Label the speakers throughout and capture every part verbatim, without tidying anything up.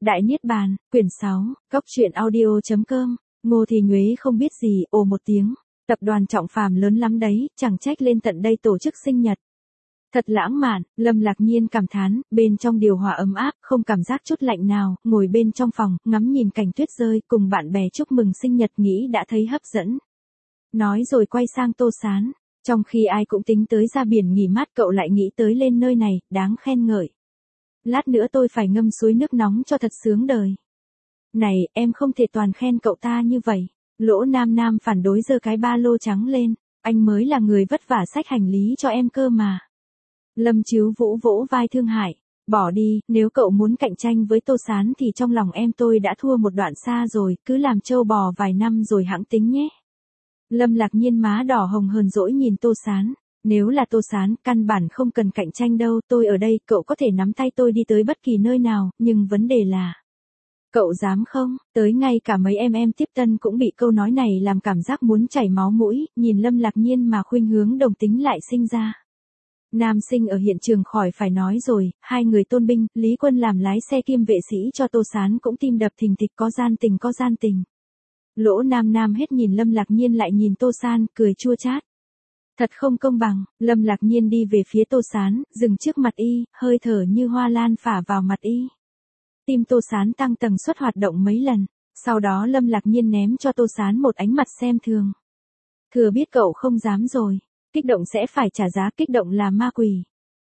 Speaker 1: Đại Niết Bàn, quyển sáu, Cóc truyện audio chấm com, Ngô Thì Nhuế không biết gì, ồ một tiếng, tập đoàn Trọng Phàm lớn lắm đấy, chẳng trách lên tận đây tổ chức sinh nhật. Thật lãng mạn, Lâm Lạc Nhiên cảm thán, bên trong điều hòa ấm áp, không cảm giác chút lạnh nào, ngồi bên trong phòng, ngắm nhìn cảnh tuyết rơi, cùng bạn bè chúc mừng sinh nhật nghĩ đã thấy hấp dẫn. Nói rồi quay sang Tô Sán, trong khi ai cũng tính tới ra biển nghỉ mát cậu lại nghĩ tới lên nơi này, đáng khen ngợi. Lát nữa tôi phải ngâm suối nước nóng cho thật sướng đời. Này, em không thể toàn khen cậu ta như vậy. Lỗ Nam Nam phản đối giơ cái ba lô trắng lên, anh mới là người vất vả xách hành lý cho em cơ mà. Lâm Chiếu Vũ vỗ vai thương hại, bỏ đi, nếu cậu muốn cạnh tranh với Tô Sán thì trong lòng em tôi đã thua một đoạn xa rồi, cứ làm trâu bò vài năm rồi hẵng tính nhé. Lâm Lạc Nhiên má đỏ hồng hờn dỗi nhìn Tô Sán. Nếu là Tô Sán, căn bản không cần cạnh tranh đâu, tôi ở đây, cậu có thể nắm tay tôi đi tới bất kỳ nơi nào, nhưng vấn đề là... Cậu dám không, tới ngay cả mấy em em tiếp tân cũng bị câu nói này làm cảm giác muốn chảy máu mũi, nhìn Lâm Lạc Nhiên mà khuynh hướng đồng tính lại sinh ra. Nam sinh ở hiện trường khỏi phải nói rồi, hai người Tôn Binh, Lý Quân làm lái xe kiêm vệ sĩ cho Tô Sán cũng tim đập thình thịch, có gian tình có gian tình. Lỗ Nam Nam hết nhìn Lâm Lạc Nhiên lại nhìn Tô San, cười chua chát. Thật không công bằng, Lâm Lạc Nhiên đi về phía Tô Sán, dừng trước mặt y, hơi thở như hoa lan phả vào mặt y. Tim Tô Sán tăng tần suất hoạt động mấy lần, sau đó Lâm Lạc Nhiên ném cho Tô Sán một ánh mặt xem thường. Thừa biết cậu không dám rồi, kích động sẽ phải trả giá, kích động là ma quỷ.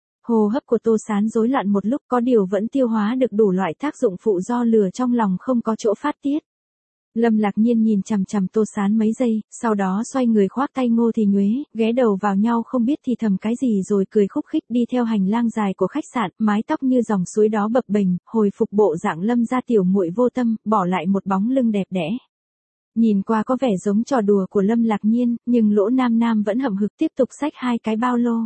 Speaker 1: Hô hấp của Tô Sán rối loạn một lúc, có điều vẫn tiêu hóa được đủ loại tác dụng phụ do lửa trong lòng không có chỗ phát tiết. Lâm Lạc Nhiên nhìn chằm chằm Tô Sán mấy giây, sau đó xoay người khoác tay Ngô Thì Nhuế, ghé đầu vào nhau không biết thì thầm cái gì rồi cười khúc khích đi theo hành lang dài của khách sạn, mái tóc như dòng suối đó bập bềnh, hồi phục bộ dạng Lâm gia tiểu muội vô tâm, bỏ lại một bóng lưng đẹp đẽ. Nhìn qua có vẻ giống trò đùa của Lâm Lạc Nhiên, nhưng Lỗ Nam Nam vẫn hậm hực tiếp tục xách hai cái bao lô.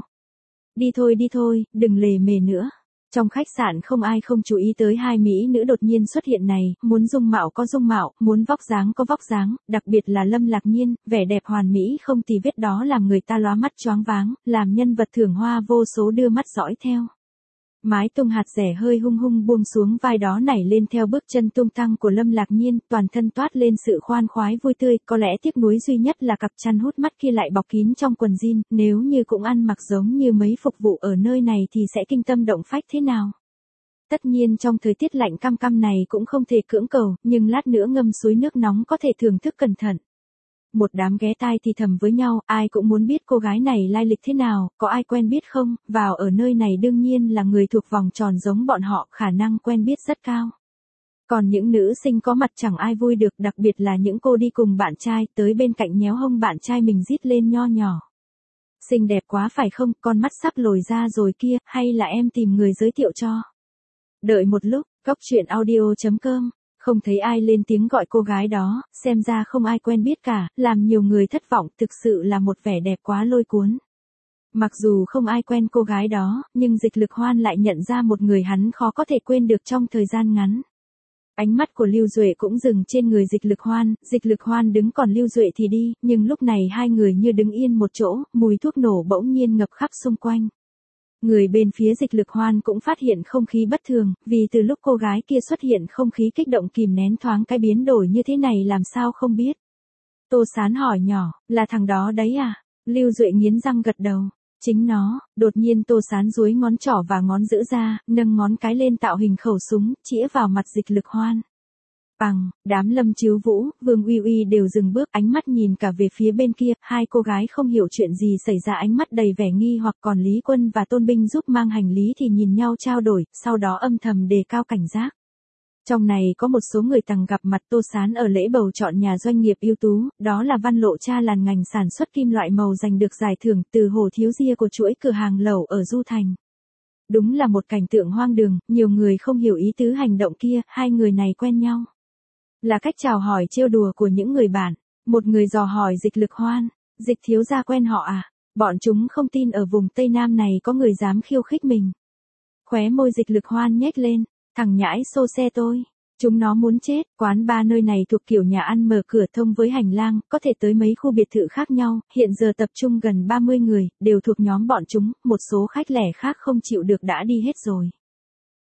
Speaker 1: Đi thôi đi thôi, đừng lề mề nữa. Trong khách sạn không ai không chú ý tới hai mỹ nữ đột nhiên xuất hiện này, muốn dung mạo có dung mạo, muốn vóc dáng có vóc dáng, đặc biệt là Lâm Lạc Nhiên, vẻ đẹp hoàn mỹ không tì vết đó làm người ta lóa mắt choáng váng, làm nhân vật thưởng hoa vô số đưa mắt dõi theo. Mái tung hạt rẻ hơi hung hung buông xuống vai đó nảy lên theo bước chân tung tăng của Lâm Lạc Nhiên, toàn thân toát lên sự khoan khoái vui tươi, có lẽ tiếc nuối duy nhất là cặp chăn hút mắt kia lại bọc kín trong quần jean, nếu như cũng ăn mặc giống như mấy phục vụ ở nơi này thì sẽ kinh tâm động phách thế nào. Tất nhiên trong thời tiết lạnh căm căm này cũng không thể cưỡng cầu, nhưng lát nữa ngâm suối nước nóng có thể thưởng thức cẩn thận. Một đám ghé tai thì thầm với nhau, ai cũng muốn biết cô gái này lai lịch thế nào, có ai quen biết không, vào ở nơi này đương nhiên là người thuộc vòng tròn giống bọn họ, khả năng quen biết rất cao. Còn những nữ sinh có mặt chẳng ai vui được, đặc biệt là những cô đi cùng bạn trai, tới bên cạnh nhéo hông bạn trai mình rít lên nho nhỏ. Xinh đẹp quá phải không, con mắt sắp lồi ra rồi kia, hay là em tìm người giới thiệu cho. Đợi một lúc, Cóc truyện audio chấm com. Không thấy ai lên tiếng gọi cô gái đó, xem ra không ai quen biết cả, làm nhiều người thất vọng, thực sự là một vẻ đẹp quá lôi cuốn. Mặc dù không ai quen cô gái đó, nhưng Dịch Lực Hoan lại nhận ra một người hắn khó có thể quên được trong thời gian ngắn. Ánh mắt của Lưu Duệ cũng dừng trên người Dịch Lực Hoan, Dịch Lực Hoan đứng còn Lưu Duệ thì đi, nhưng lúc này hai người như đứng yên một chỗ, mùi thuốc nổ bỗng nhiên ngập khắp xung quanh. Người bên phía Dịch Lực Hoan cũng phát hiện không khí bất thường, vì từ lúc cô gái kia xuất hiện không khí kích động kìm nén thoáng cái biến đổi như thế này làm sao không biết. Tô Sán hỏi nhỏ, là thằng đó đấy à? Lưu Duệ nghiến răng gật đầu. Chính nó, đột nhiên Tô Sán duỗi ngón trỏ và ngón giữa ra, nâng ngón cái lên tạo hình khẩu súng, chĩa vào mặt Dịch Lực Hoan. Bằng, đám Lâm Chiếu Vũ, Vương Uy Uy đều dừng bước, ánh mắt nhìn cả về phía bên kia, hai cô gái không hiểu chuyện gì xảy ra, ánh mắt đầy vẻ nghi hoặc, còn Lý Quân và Tôn Binh giúp mang hành lý thì nhìn nhau trao đổi, sau đó âm thầm đề cao cảnh giác. Trong này có một số người từng gặp mặt Tô Sán ở lễ bầu chọn nhà doanh nghiệp ưu tú, đó là Văn Lộ Cha làn ngành sản xuất kim loại màu giành được giải thưởng từ Hồ Thiếu Gia của chuỗi cửa hàng lẩu ở Du Thành. Đúng là một cảnh tượng hoang đường, nhiều người không hiểu ý tứ hành động kia, hai người này quen nhau. Là cách chào hỏi trêu đùa của những người bạn. Một người dò hỏi Dịch Lực Hoan, Dịch thiếu gia quen họ à? Bọn chúng không tin ở vùng Tây Nam này có người dám khiêu khích mình. Khóe môi Dịch Lực Hoan nhếch lên, thằng nhãi xô xe tôi. Chúng nó muốn chết, quán bar nơi này thuộc kiểu nhà ăn mở cửa thông với hành lang, có thể tới mấy khu biệt thự khác nhau, hiện giờ tập trung gần ba mươi người, đều thuộc nhóm bọn chúng, một số khách lẻ khác không chịu được đã đi hết rồi.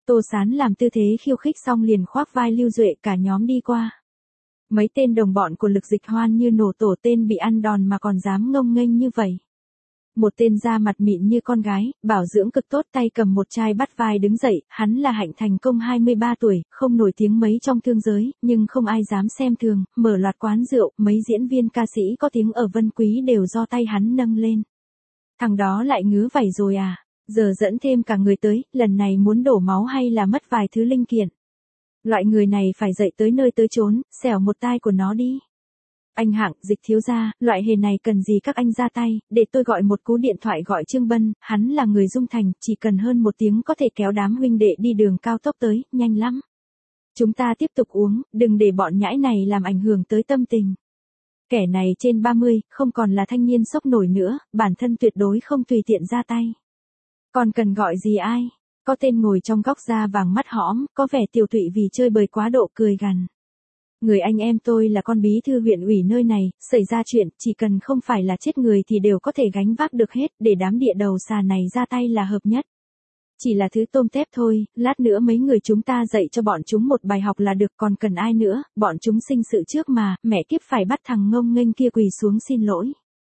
Speaker 1: Tô Sán làm tư thế khiêu khích xong liền khoác vai Lưu Duệ cả nhóm đi qua. Mấy tên đồng bọn của Lực Dịch Hoan như nổ tổ, tên bị ăn đòn mà còn dám ngông nghênh như vậy. Một tên da mặt mịn như con gái, bảo dưỡng cực tốt, tay cầm một chai bắt vai đứng dậy, hắn là Hạnh Thành Công hai mươi ba tuổi, không nổi tiếng mấy trong thương giới, nhưng không ai dám xem thường, mở loạt quán rượu, mấy diễn viên ca sĩ có tiếng ở Vân Quý đều do tay hắn nâng lên. Thằng đó lại ngứa vảy rồi à, giờ dẫn thêm cả người tới, lần này muốn đổ máu hay là mất vài thứ linh kiện. Loại người này phải dậy tới nơi tới chốn, xẻo một tai của nó đi. Anh Hạng, Dịch thiếu gia, loại hề này cần gì các anh ra tay, để tôi gọi một cú điện thoại gọi Trương Bân, hắn là người Dung Thành, chỉ cần hơn một tiếng có thể kéo đám huynh đệ đi đường cao tốc tới, nhanh lắm. Chúng ta tiếp tục uống, đừng để bọn nhãi này làm ảnh hưởng tới tâm tình. Kẻ này trên ba mươi, không còn là thanh niên sốc nổi nữa, bản thân tuyệt đối không tùy tiện ra tay. Còn cần gọi gì ai? Có tên ngồi trong góc da vàng mắt hõm, có vẻ tiều tụy vì chơi bời quá độ, cười gằn. Người anh em tôi là con bí thư huyện ủy nơi này, xảy ra chuyện, chỉ cần không phải là chết người thì đều có thể gánh vác được hết, để đám địa đầu xà này ra tay là hợp nhất. Chỉ là thứ tôm tép thôi, lát nữa mấy người chúng ta dạy cho bọn chúng một bài học là được, còn cần ai nữa, bọn chúng sinh sự trước mà, mẹ kiếp phải bắt thằng ngông nghênh kia quỳ xuống xin lỗi.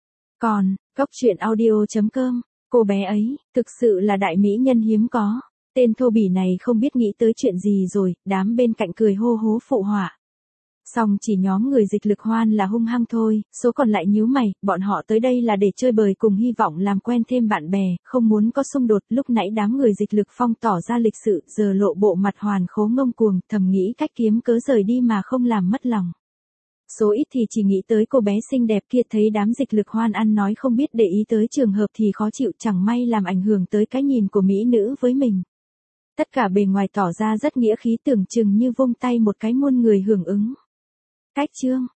Speaker 1: Còn, Cốc Truyện Audio chấm com, cô bé ấy, thực sự là đại mỹ nhân hiếm có. Tên thô bỉ này không biết nghĩ tới chuyện gì rồi, đám bên cạnh cười hô hố phụ họa. Xong chỉ nhóm người Dịch Lực Hoan là hung hăng thôi, số còn lại nhíu mày, bọn họ tới đây là để chơi bời cùng hy vọng làm quen thêm bạn bè, không muốn có xung đột. Lúc nãy đám người Dịch Lực Phong tỏ ra lịch sự, giờ lộ bộ mặt hoàn khố ngông cuồng, thầm nghĩ cách kiếm cớ rời đi mà không làm mất lòng. Số ít thì chỉ nghĩ tới cô bé xinh đẹp kia, thấy đám Dịch Lực Hoan ăn nói không biết để ý tới trường hợp thì khó chịu, chẳng may làm ảnh hưởng tới cái nhìn của mỹ nữ với mình. Tất cả bề ngoài tỏ ra rất nghĩa khí, tưởng chừng như vung tay một cái muôn người hưởng ứng. Cách chương